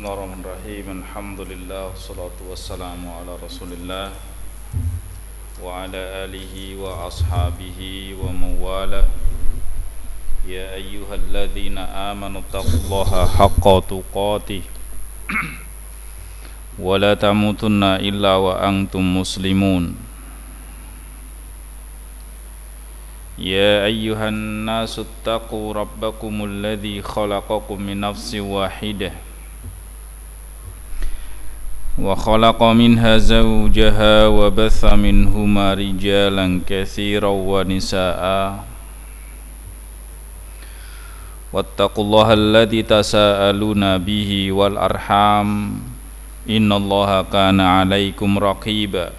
Bismillahirrahmanirrahim. Alhamdulillah wassalatu wassalamu ala Rasulillah wa ala alihi wa ashabihi wa mawala. Ya ayyuhalladzina amanu taqullaha haqqa tuqatih wa la tamutunna illa wa antum muslimun. Ya ayyuhan nasu taqu rabbakumul ladzi khalaqakum min nafsin wahidah wa khalaqa minha zawjaha wa batha minhuma rijalan katsiran wa nisaa'a wattaqullaha alladzi tasaaluna bihi wal arham innallaha kana 'alaikum raqiba.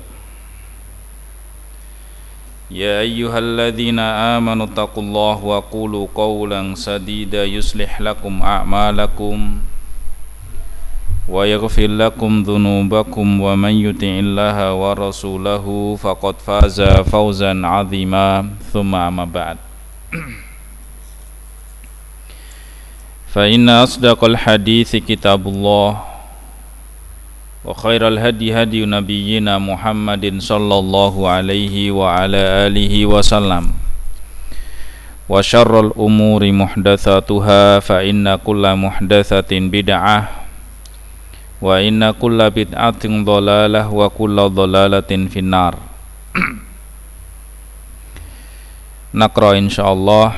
Ya ayyuhalladzina amanu taqullaha wa qulu qawlan sadida yuslih lakum a'malakum wa yaghfir lakum dhunubakum wa man yuti'illaha wa rasulahu faqad faza fawzan 'azima. Thumma amma ba'd. Fa inna asdaqal hadithi kitabullah wa khairal hadi hadi nabiyyina Muhammadin sallallahu alaihi wa ala alihi wasallam wa syarrul umuri muhdatsatuha fa inna kulla muhdatsatin bid'ah wa inna kulla bid'atin dhalalah wa kulla dhalalatin finnar. Naqra insyaallah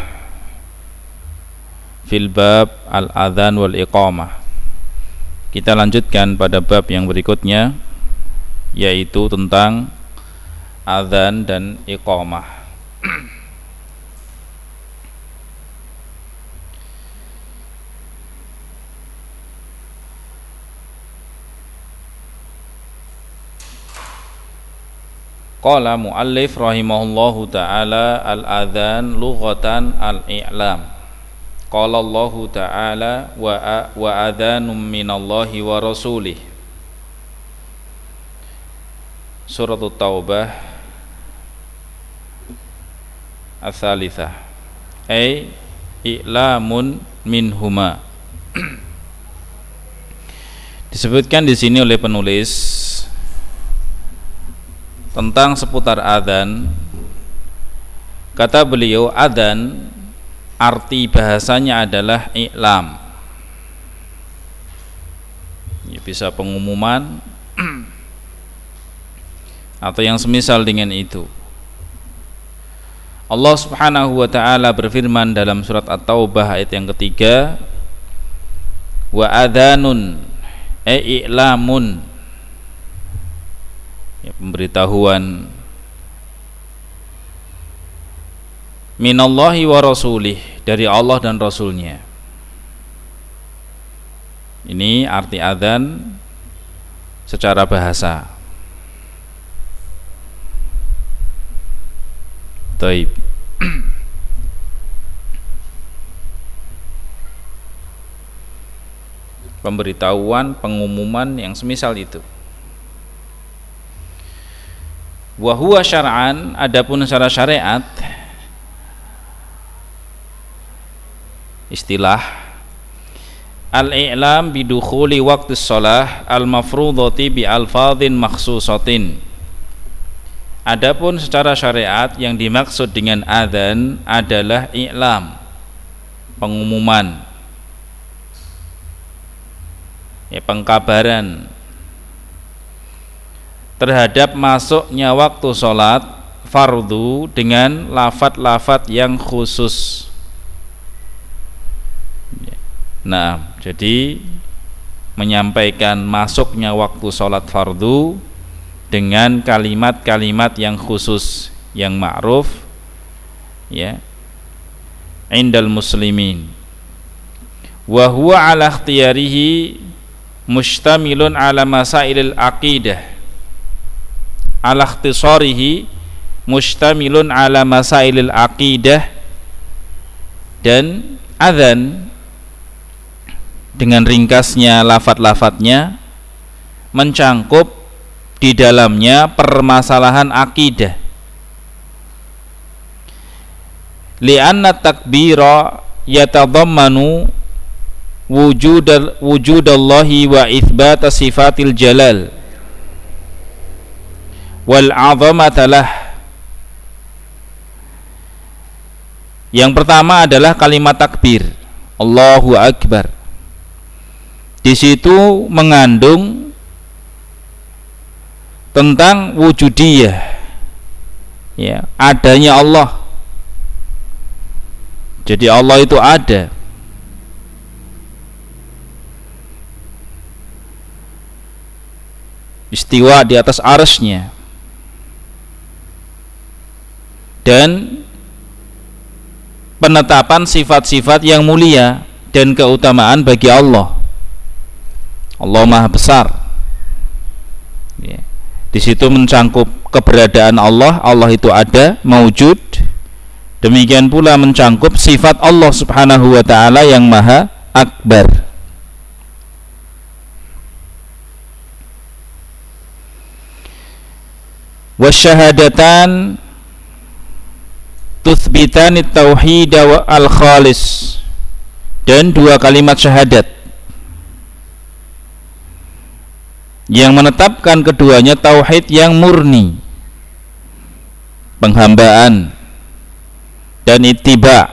fil bab al-adhan wal iqamah. Kita lanjutkan pada bab yang berikutnya, yaitu tentang adzan dan iqamah. Qala muallif rahimahullahu ta'ala al-adzan lughatan al-i'lam. Qala Allahu ta'ala wa adhanum minallahi wa rasulih. Surat At-Taubah Ats-Tsalitsah. Ay i'lamun minhuma. Disebutkan di sini oleh penulis tentang seputar adzan. Kata beliau, adzan arti bahasanya adalah i'lam, ya, bisa pengumuman atau yang semisal dengan itu. Allah Subhanahu wa ta'ala berfirman dalam surat At-Taubah ayat yang ketiga, wa adhanun i'lamun, ya, pemberitahuan minallahi wa rasulih, dari Allah dan Rasulnya. Ini arti adzan secara bahasa. Taib. Pemberitahuan, pengumuman yang semisal itu. Wa huwa syar'an, adapun secara syariat, istilah al-i'lam bidukhuli waqtis shalah al-mafrudhati bi alfadhin makhsusatin. Adapun secara syariat yang dimaksud dengan adzan adalah i'lam, pengumuman, ya, pengkabaran terhadap masuknya waktu salat fardu dengan lafaz-lafaz yang khusus. Nah, jadi menyampaikan masuknya waktu sholat fardu dengan kalimat-kalimat yang khusus, yang ma'ruf, ya, indal muslimin. Wa huwa ala ikhtiyarihi mustamilun ala masailil aqidah. Ala ikhtisarihi mustamilun ala masailil aqidah. Dan adzan dengan ringkasnya lafaz-lafaznya mencangkup di dalamnya permasalahan akidah. Li'anna takbira yatadhammanu wujudallahi wa itsbata sifatil jalal wal 'azamatalah. Yang pertama adalah kalimat takbir, Allahu Akbar. Di situ mengandung tentang wujudiyah, ya, adanya Allah. Jadi Allah itu ada. Istiwa di atas arsy-Nya. Dan penetapan sifat-sifat yang mulia dan keutamaan bagi Allah. Allah Maha Besar. Ya. Di situ mencangkup keberadaan Allah, Allah itu ada, maujud. Demikian pula mencangkup sifat Allah Subhanahu wa taala yang Maha Akbar. Wasyahadatan tuthbitani tauhid al khalis, dan dua kalimat syahadat yang menetapkan keduanya tauhid yang murni, penghambaan dan ittiba,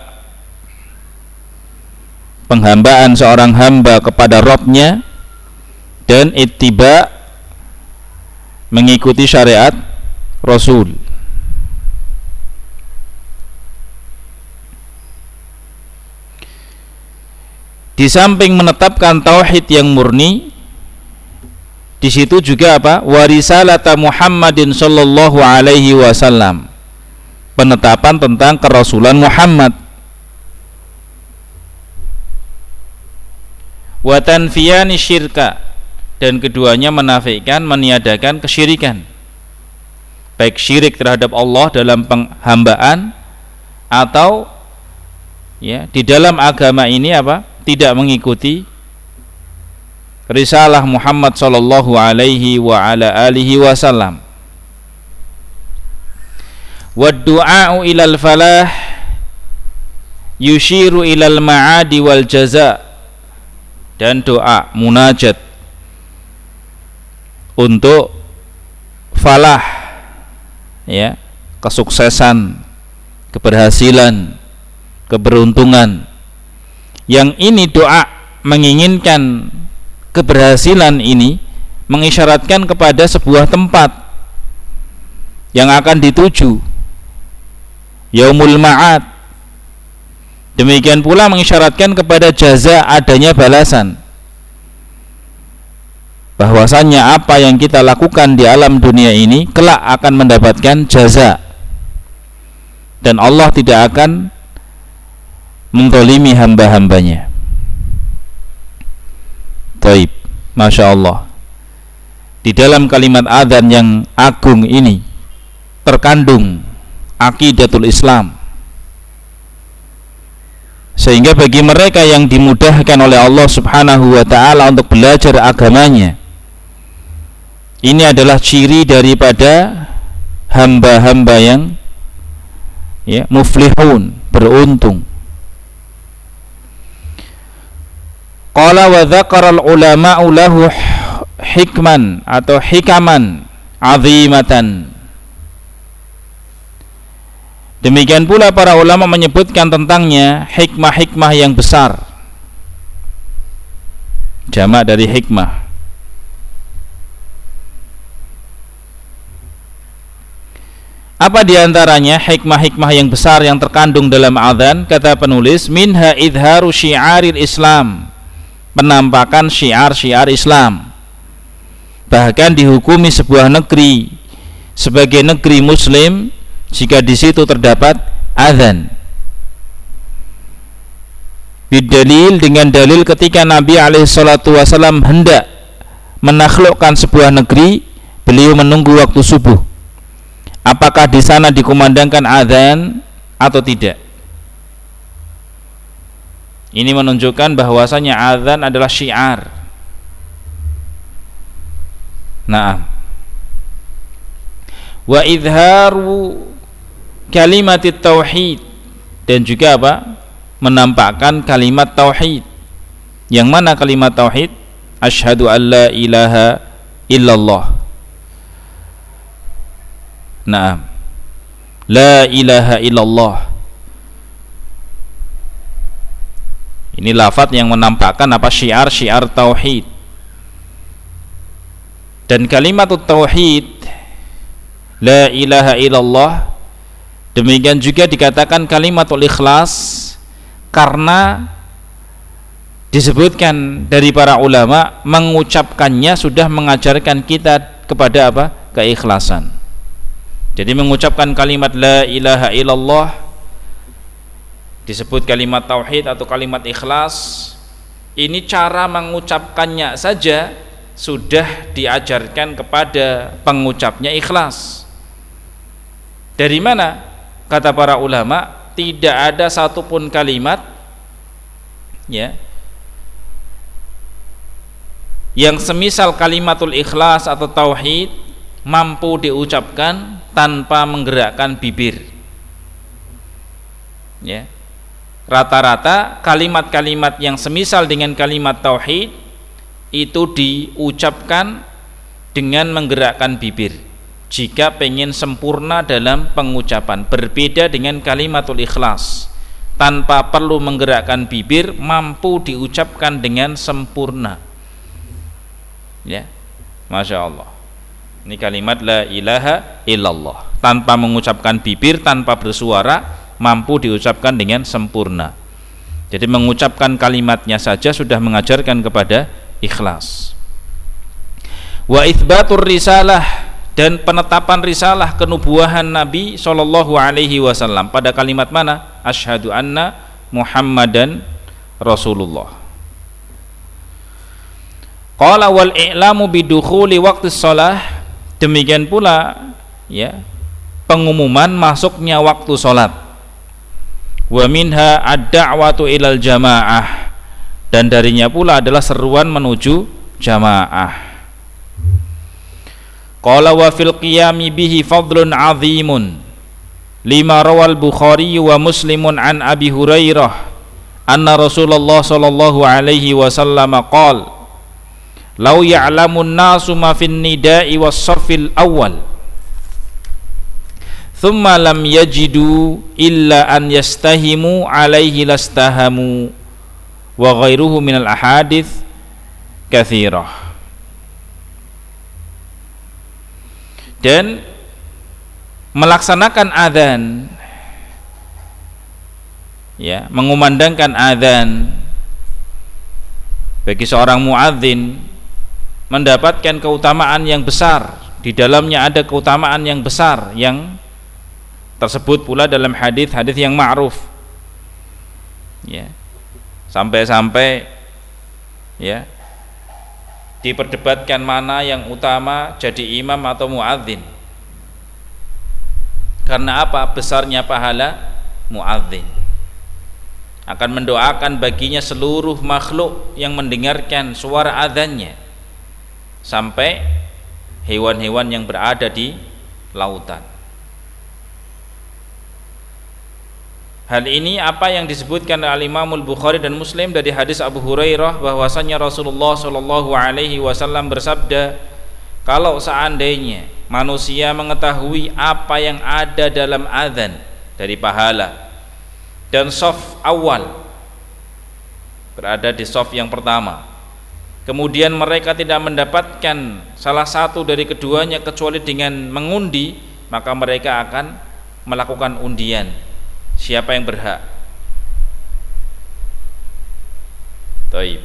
penghambaan seorang hamba kepada Rabb-Nya, dan ittiba, mengikuti syariat Rasul. Di samping menetapkan tauhid yang murni, di situ juga apa? Warisalata Muhammadin sallallahu alaihi wasallam, penetapan tentang kerasulan Muhammad. Wa tanfiyani syirka, dan keduanya menafikan, meniadakan kesyirikan, baik syirik terhadap Allah dalam penghambaan atau ya di dalam agama ini apa? Tidak mengikuti risalah Muhammad sallallahu alaihi wa ala alihi wasallam. Wad du'a'u ilal falah yushiru ilal ma'adi wal jaza, dan doa munajat untuk falah, ya, kesuksesan, keberhasilan, keberuntungan. Yang ini doa menginginkan keberhasilan ini mengisyaratkan kepada sebuah tempat yang akan dituju, yaumul ma'ad. Demikian pula mengisyaratkan kepada jaza, adanya balasan, bahwasannya apa yang kita lakukan di alam dunia ini kelak akan mendapatkan jaza, dan Allah tidak akan menzalimi hamba-hambanya. Taib, Masya Allah. Di dalam kalimat adzan yang agung ini terkandung aqidatul Islam, sehingga bagi mereka yang dimudahkan oleh Allah Subhanahu wa ta'ala untuk belajar agamanya, ini adalah ciri daripada hamba-hamba yang ya, muflihun, beruntung. Qala wa dzakaral ulama'u lahu hikman atau hikaman azimatan. Demikian pula para ulama menyebutkan tentangnya hikmah-hikmah yang besar. Jamak dari hikmah. Apa diantaranya hikmah-hikmah yang besar yang terkandung dalam adzan? Kata penulis, minha idharu syiaril Islam, penampakan syiar-syiar Islam. Bahkan dihukumi sebuah negeri sebagai negeri Muslim jika di situ terdapat adzan. Bidalil, dengan dalil ketika Nabi SAW hendak menaklukkan sebuah negeri, beliau menunggu waktu subuh. Apakah di sana dikumandangkan adzan atau tidak? Ini menunjukkan bahwasanya adzan adalah syiar. Naam. Wa idharu kalimat tauhid, dan juga apa? Menampakkan kalimat tauhid, Yang mana kalimat tauhid? Asyhadu an la ilaha illallah. Naam. La ilaha illallah. Ini lafaz yang menampakkan apa? Syiar-syiar tauhid. Dan kalimat tauhid la ilaha illallah, demikian juga dikatakan kalimatul ikhlas karena disebutkan dari para ulama mengucapkannya sudah mengajarkan kita kepada apa? Keikhlasan. Jadi mengucapkan kalimat la ilaha illallah, disebut kalimat tauhid atau kalimat ikhlas, ini cara mengucapkannya saja sudah diajarkan kepada pengucapnya ikhlas. Dari mana? Kata para ulama, tidak ada satupun kalimat ya yang semisal kalimatul ikhlas atau tauhid mampu diucapkan tanpa menggerakkan bibir. Ya. Rata-rata kalimat-kalimat yang semisal dengan kalimat tauhid itu diucapkan dengan menggerakkan bibir jika pengen sempurna dalam pengucapan. Berbeda dengan kalimatul ikhlas, tanpa perlu menggerakkan bibir mampu diucapkan dengan sempurna. Ya, Masya Allah. Ini kalimat la ilaha illallah, tanpa mengucapkan bibir, tanpa bersuara, mampu diucapkan dengan sempurna. Jadi mengucapkan kalimatnya saja sudah mengajarkan kepada ikhlas. Wa itsbatur risalah, dan penetapan risalah kenubuahan Nabi sallallahu alaihi wasallam pada kalimat mana? Asyhadu anna Muhammadan Rasulullah. Qala wal i'lamu bidukhuli waqti shalah, demikian pula ya pengumuman masuknya waktu salat. Wa minha ad-da'watu ilal jamaah, dan darinya pula adalah seruan menuju jamaah. Qala wa fil qiyami bihi fadlun 'azimun lima rawal Bukhari wa Muslimun an Abi Hurairah anna Rasulullah sallallahu alaihi wasallam qala lau ya'lamun nasu ma fin nida'i was saffil awal thumma lam yajidu illa an yastahimu alaihi lastahamu wa ghairuhu minal ahadits katsirah. Dan melaksanakan adzan, ya, mengumandangkan adzan bagi seorang muadzin mendapatkan keutamaan yang besar. Di dalamnya ada keutamaan yang besar yang tersebut pula dalam hadis-hadis yang ma'ruf. Ya. Sampai-sampai ya diperdebatkan mana yang utama, jadi imam atau muadzin. Karena apa? Besarnya pahala muadzin. Akan mendoakan baginya seluruh makhluk yang mendengarkan suara adzannya, sampai hewan-hewan yang berada di lautan. Hal ini apa yang disebutkan oleh Imam Al-Bukhari dan Muslim dari hadis Abu Hurairah bahwasanya Rasulullah sallallahu alaihi wasallam bersabda, kalau seandainya manusia mengetahui apa yang ada dalam adzan dari pahala, dan shaf awal berada di shaf yang pertama, kemudian mereka tidak mendapatkan salah satu dari keduanya kecuali dengan mengundi, maka mereka akan melakukan undian siapa yang berhak. Taib.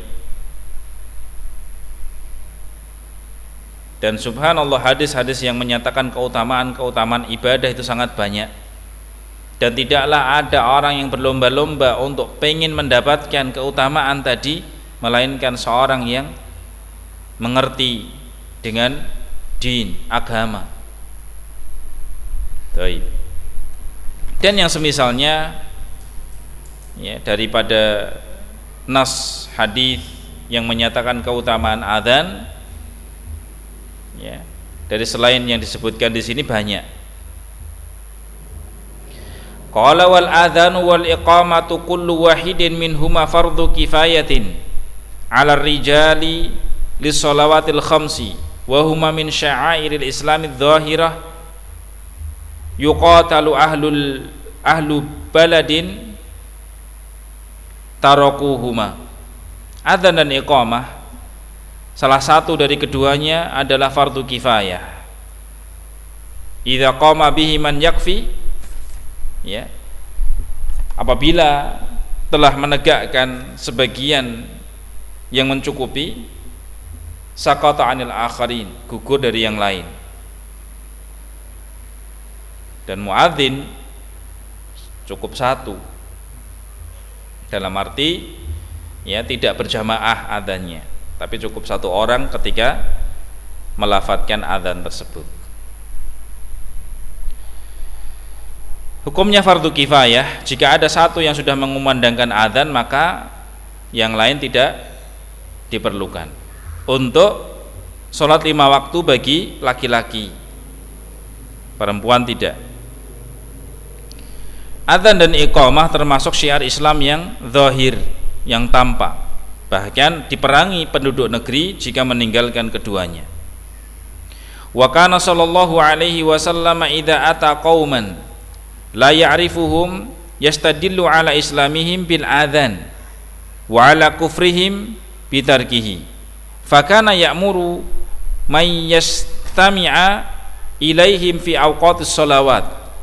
Dan subhanallah, hadis-hadis yang menyatakan keutamaan ibadah itu sangat banyak. Dan tidaklah ada orang yang berlomba-lomba untuk pengen mendapatkan keutamaan tadi, melainkan seorang yang mengerti dengan din, agama. Taib. Dan yang semisalnya ya, daripada nas hadis yang menyatakan keutamaan adzan, ya, dari selain yang disebutkan di sini banyak. Qala wal adzanu wal iqamatu kullu wahidin minhuma fardhu kifayatin 'ala rijali lis-shalawatil khamsi wa huma min sya'airil islamid dhahirah yuqatalu ahlu baladin tarakuhuma. Adzan dan iqamah salah satu dari keduanya adalah fardu kifayah. Idza qama bihi man yakfi, ya, apabila telah menegakkan sebagian yang mencukupi, saqata 'anil akharin, gugur dari yang lain. Dan muadzin cukup satu, dalam arti ya tidak berjamaah adzannya, tapi cukup satu orang ketika melafadzkan adzan tersebut. Hukumnya fardu kifayah, jika ada satu yang sudah mengumandangkan adzan maka yang lain tidak diperlukan. Untuk sholat 5 waktu bagi laki-laki, perempuan tidak. Adzan dan iqamah termasuk syiar Islam yang zahir, yang tampak, bahkan diperangi penduduk negeri jika meninggalkan keduanya. Wa kana sallallahu alaihi wasallam idza ata qauman la ya'rifuhum yastadillu ala islamihim bil adzan wa ala kufrihim bitarkihi fakana ya'muru may yastami'a ilaihim fi awqatis shalawat.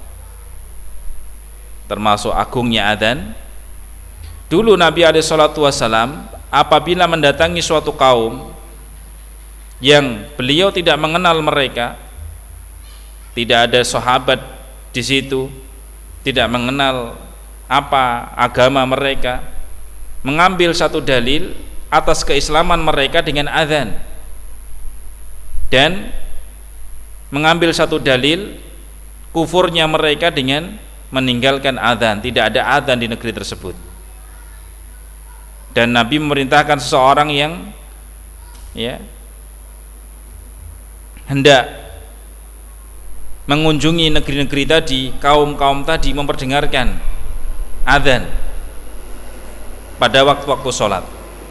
Termasuk agungnya adzan. Dulu Nabi alaihi salatu wasalam apabila mendatangi suatu kaum yang beliau tidak mengenal mereka, tidak ada sahabat di situ, tidak mengenal apa agama mereka, mengambil satu dalil atas keislaman mereka dengan adzan, dan mengambil satu dalil kufurnya mereka dengan meninggalkan adzan. Tidak ada adzan di negeri tersebut. Dan Nabi memerintahkan seseorang yang hendak mengunjungi negeri-negeri tadi, kaum-kaum tadi, memperdengarkan adzan pada waktu-waktu sholat.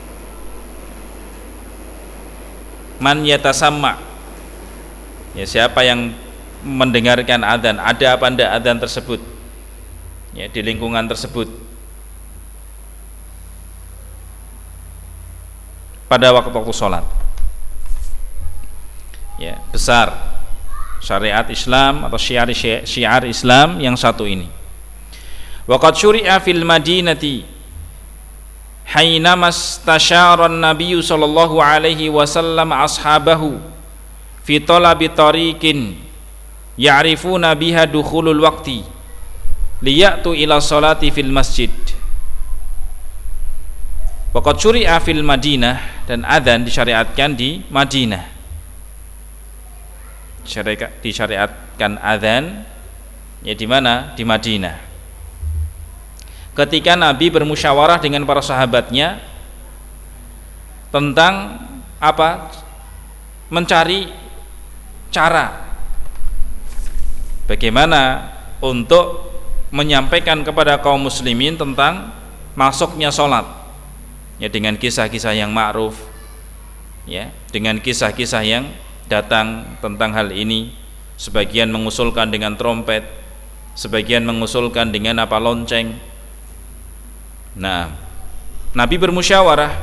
Man yatasamma, ya, siapa yang mendengarkan adzan, ada apa enggak adzan tersebut, ya, di lingkungan tersebut pada waktu-waktu sholat. Ya, besar syariat Islam atau syiar Islam yang satu ini. Waqad syuri'a fil Madinati haina mastasyara an-nabiy sallallahu alaihi wasallam ashabahu fi talabi tariqin ya'rifuna biha dukhulul waqti liya'tu ila salati fil masjid. Waqad syuri'a fil Madinah, dan adzan disyariatkan di Madinah. Disyariatkan adzan ya di mana? Di Madinah. Ketika Nabi bermusyawarah dengan para sahabatnya tentang apa? Mencari cara bagaimana untuk menyampaikan kepada kaum muslimin tentang masuknya sholat, ya, dengan kisah-kisah yang ma'ruf, ya, dengan kisah-kisah yang datang tentang hal ini. Sebagian mengusulkan dengan trompet, sebagian mengusulkan dengan apa? Lonceng. Nah, Nabi bermusyawarah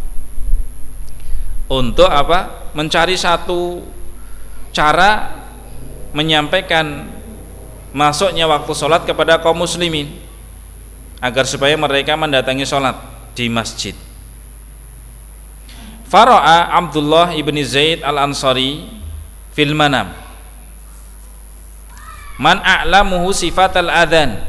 untuk apa? Mencari satu cara menyampaikan masuknya waktu sholat kepada kaum muslimin agar supaya mereka mendatangi sholat di masjid. Fara'a Abdullah ibn Zaid al-Ansari fil manam man a'lamuhu sifatal adzan.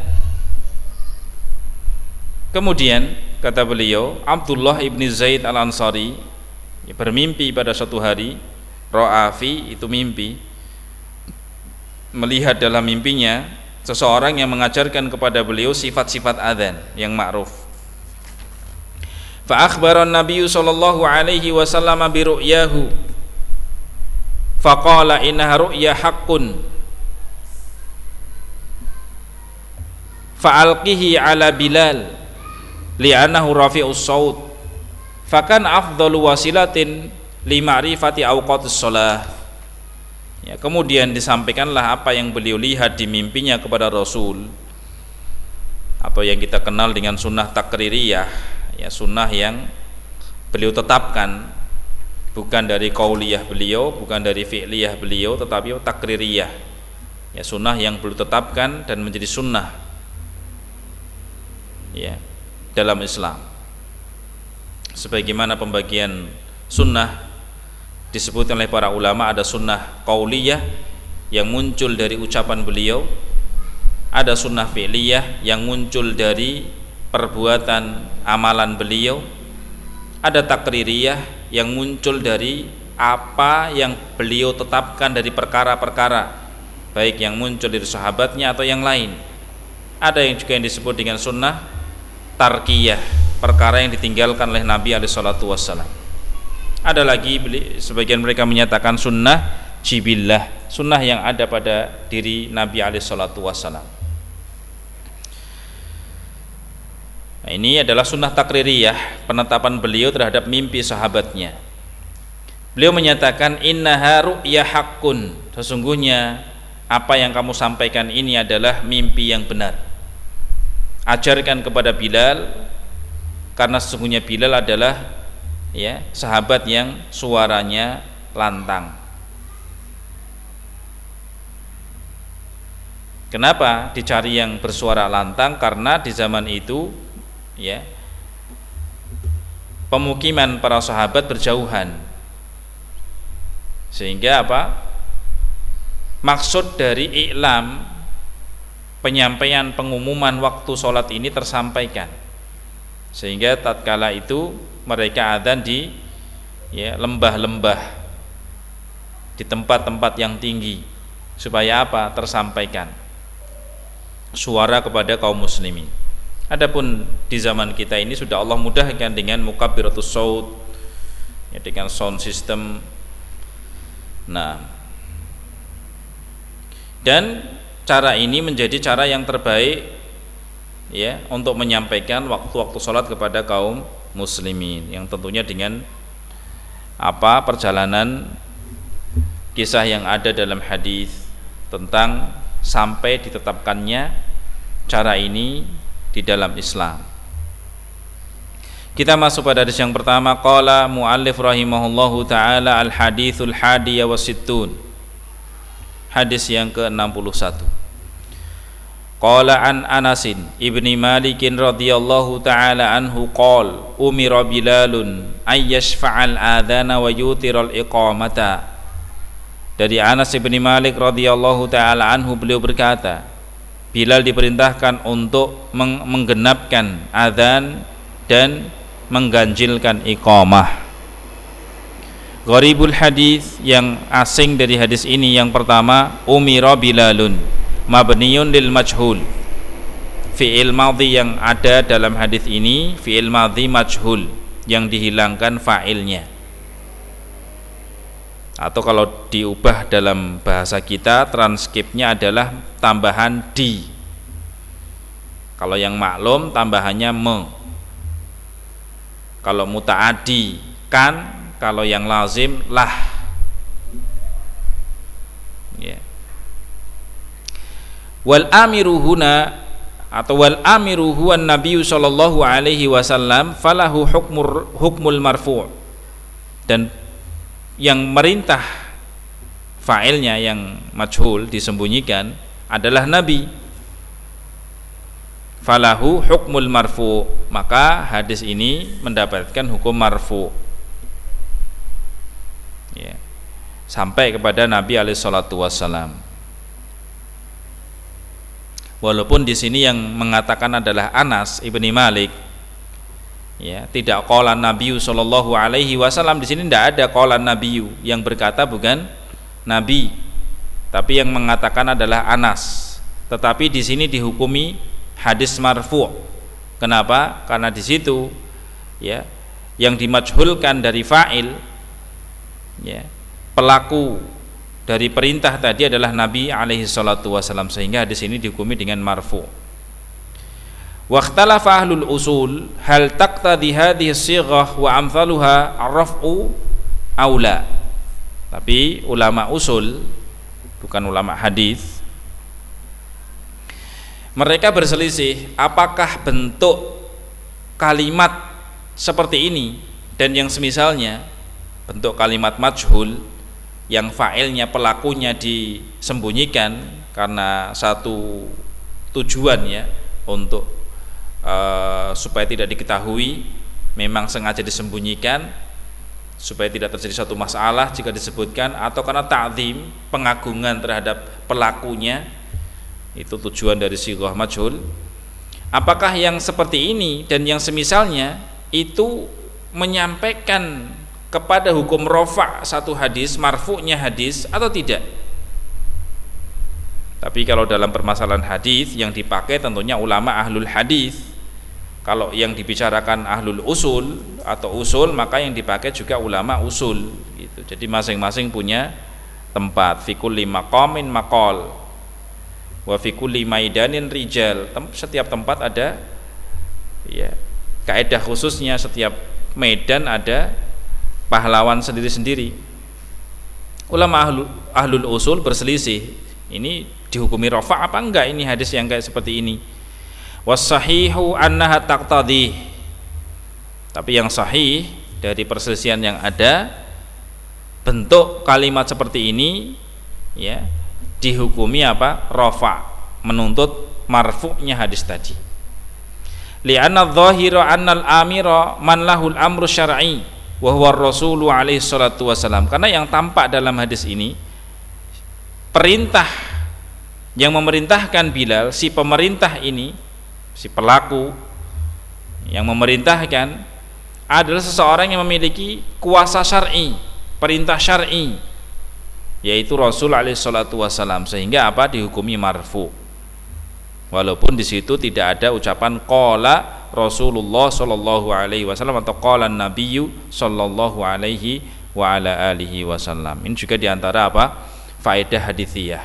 Kemudian kata beliau, Abdullah ibn Zaid al-Ansari bermimpi pada suatu hari. Ra'afi itu mimpi, melihat dalam mimpinya seseorang yang mengajarkan kepada beliau sifat-sifat adzan yang ma'ruf. Fa akhbara an-nabiy sallallahu alaihi wasallam bi ru'yahu fa qala innaha ru'ya haqqun fa alqihi ala Bilal li'annahu rafi'us saut Fakan afdalu wasilatin li ma'rifati awqatus shalah. Ya, kemudian disampaikanlah apa yang beliau lihat di mimpinya kepada Rasul, atau yang kita kenal dengan sunnah takririyah, ya, sunnah yang beliau tetapkan, bukan dari qauliyah beliau, bukan dari fi'liyah beliau, tetapi takririyah, ya, sunnah yang beliau tetapkan dan menjadi sunnah, ya, dalam Islam. Sebagaimana pembagian sunnah disebutkan oleh para ulama, ada sunnah qauliyah yang muncul dari ucapan beliau, ada sunnah fi'liyah yang muncul dari perbuatan amalan beliau, ada takririyah yang muncul dari apa yang beliau tetapkan dari perkara-perkara, baik yang muncul dari sahabatnya atau yang lain. Ada yang juga yang disebut dengan sunnah tarkiyah, perkara yang ditinggalkan oleh Nabi SAW. Ada lagi sebagian mereka menyatakan sunnah jibillah, sunnah yang ada pada diri Nabi SAW. Nah, ini adalah sunnah takririyah, penetapan beliau terhadap mimpi sahabatnya. Beliau menyatakan innaha ru'ya haqqun, sesungguhnya apa yang kamu sampaikan ini adalah mimpi yang benar. Ajarkan kepada Bilal, karena sesungguhnya Bilal adalah, ya, sahabat yang suaranya lantang. Kenapa dicari yang bersuara lantang? Karena di zaman itu, ya, pemukiman para sahabat berjauhan, sehingga apa? Maksud dari iklam, penyampaian pengumuman waktu sholat ini tersampaikan, sehingga tatkala itu mereka adzan di, ya, lembah-lembah, di tempat-tempat yang tinggi, supaya apa? Tersampaikan suara kepada kaum muslimin. Adapun di zaman kita ini sudah Allah mudahkan dengan mukabbiratus saut, ya, dengan sound system. Nah, dan cara ini menjadi cara yang terbaik, ya, untuk menyampaikan waktu-waktu sholat kepada kaum muslimin, yang tentunya dengan apa? Perjalanan kisah yang ada dalam hadis tentang sampai ditetapkannya cara ini di dalam Islam. Kita masuk pada hadis yang pertama. Qala muallif rahimahullahu taala al haditsul hadiya wasittun, hadis yang ke-61. Qala an Anasin ibni Malikin radhiyallahu ta'ala anhu qala umira Bilalun ayyashfa'al adhana wa yutiral iqamata. Dari Anas ibni Malik radhiyallahu ta'ala anhu, beliau berkata, Bilal diperintahkan untuk menggenapkan adzan dan mengganjilkan iqamah. Gharibul hadis, yang asing dari hadis ini, yang pertama, umira Bilalun mabniyun lil majhul. Fi'il madhi yang ada dalam hadis ini fi'il madhi majhul, yang dihilangkan fa'ilnya. Atau kalau diubah dalam bahasa kita, transkripnya adalah tambahan di. Kalau yang maklum tambahannya me. Kalau muta'adi kan, kalau yang lazim lah. Ya. Wal amiru huna, atau wal amiru huwa Nabi sallallahu alaihi wasallam falahu hukmul marfu'. Dan yang merintah, fa'ilnya yang majhul disembunyikan, adalah Nabi. Falahu hukmul marfu', maka hadis ini mendapatkan hukum marfu', ya, sampai kepada Nabi alaihi salatu wassalam. Walaupun di sini yang mengatakan adalah Anas ibni Malik, ya, tidak qalan Nabi sallallahu alaihi wasallam. Di sini tidak ada qalan Nabi, yang berkata bukan Nabi, tapi yang mengatakan adalah Anas. Tetapi di sini dihukumi hadis marfu'. Kenapa? Karena di situ, ya, yang dimajhulkan dari fa'il, ya, pelaku dari perintah tadi adalah Nabi alaihi salatu wasallam, sehingga hadis ini dihukumi dengan marfu'. Wa ikhtalafa ahlul usul hal taqtadi hadhihi as-sighah wa amthaluha ar-raf'u aw la. Tapi ulama usul, bukan ulama hadis, mereka berselisih apakah bentuk kalimat seperti ini dan yang semisalnya, bentuk kalimat majhul yang fa'ilnya, pelakunya disembunyikan karena satu tujuan ya, untuk supaya tidak diketahui, memang sengaja disembunyikan supaya tidak terjadi suatu masalah jika disebutkan, atau karena ta'zim, pengagungan terhadap pelakunya, itu tujuan dari sighah majhul. Apakah yang seperti ini dan yang semisalnya itu menyampaikan kepada hukum rafa' satu hadis, marfu'nya hadis atau tidak? Tapi kalau dalam permasalahan hadis yang dipakai tentunya ulama ahlul hadis. Kalau yang dibicarakan ahlul usul atau usul, maka yang dipakai juga ulama usul gitu. Jadi masing-masing punya tempat. Fi kulli maqamin maqal wa fi kulli maidanin rijal. Setiap tempat ada ya kaidah khususnya, setiap medan ada pahlawan sendiri-sendiri. Ulama ahlul usul berselisih, ini dihukumi rafa' apa enggak ini hadis yang kayak seperti ini. Was-sahihu annaha taqtadhi. Tapi yang sahih dari perselisihan yang ada, bentuk kalimat seperti ini ya dihukumi apa? Rafa', menuntut marfu'nya hadis tadi. Li'anna adh-dhahira anna al-amira man lahul amru syar'i wa huwa ar-rasulu alaihi salatu wasalam. Karena yang tampak dalam hadis ini, perintah yang memerintahkan Bilal, si pemerintah ini, si pelaku yang memerintahkan adalah seseorang yang memiliki kuasa syar'i, perintah syar'i, yaitu Rasul alaihi salatu wasalam, sehingga apa? Dihukumi marfu. Walaupun di situ tidak ada ucapan qala Rasulullah sallallahu alaihi wasallam atau qala Nabiyyu sallallahu alaihi wa ala alihi wasallam. Ini juga diantara apa? Faedah hadithiyah.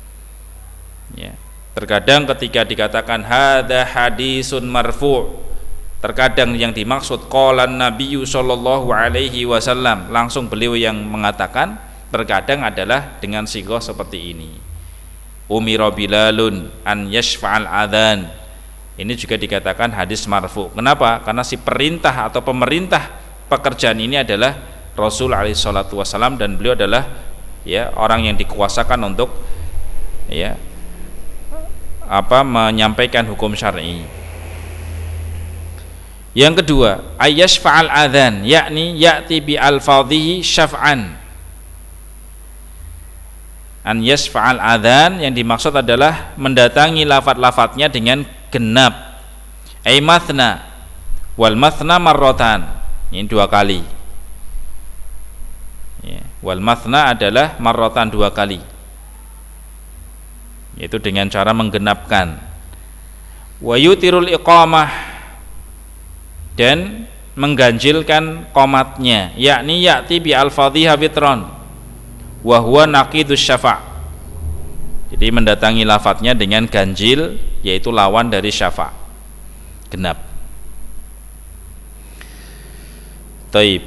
Ya. Terkadang ketika dikatakan hadza hadisun marfu', terkadang yang dimaksud qala Nabiyyu sallallahu alaihi wasallam, langsung beliau yang mengatakan. Terkadang adalah dengan sighah seperti ini. Umira Bilalun an yashfa'al adzan. Ini juga dikatakan hadis marfu'. Kenapa? Karena si perintah atau pemerintah pekerjaan ini adalah Rasul alaihi salatu wasallam, dan beliau adalah ya orang yang dikuasakan untuk ya menyampaikan hukum syar'i. Yang kedua, ayyashfa'al adzan, yakni ya'ti bi alfadhihi syaf'an. An yashfa'al adzan yang dimaksud adalah mendatangi lafaz-lafaznya dengan genap. Ai mathna wal mathna marratan. Ini dua kali. Ya, wal mathna adalah marratan, dua kali. Yaitu dengan cara menggenapkan. Wa yutirul iqamah, dan mengganjilkan qomatnya, yakni ya'ti bi alfadhiha witron wa huwa naqidus syafa'. Jadi mendatangi lafadznya dengan ganjil, yaitu lawan dari syafa', genap. Taib.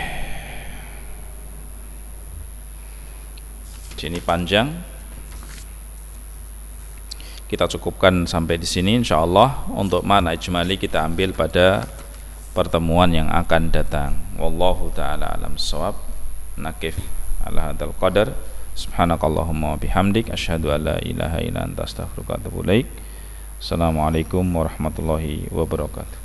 Sini panjang. Kita cukupkan sampai di sini insyaallah. Untuk makna ijmali kita ambil pada pertemuan yang akan datang. Wallahu taala alam shawab. Nakif ala hadzal qadar. Subhanakallahumma bihamdik asyhadu an la ilaha illa anta astaghfiruka wa atubu ilaik. Assalamualaikum warahmatullahi wabarakatuh.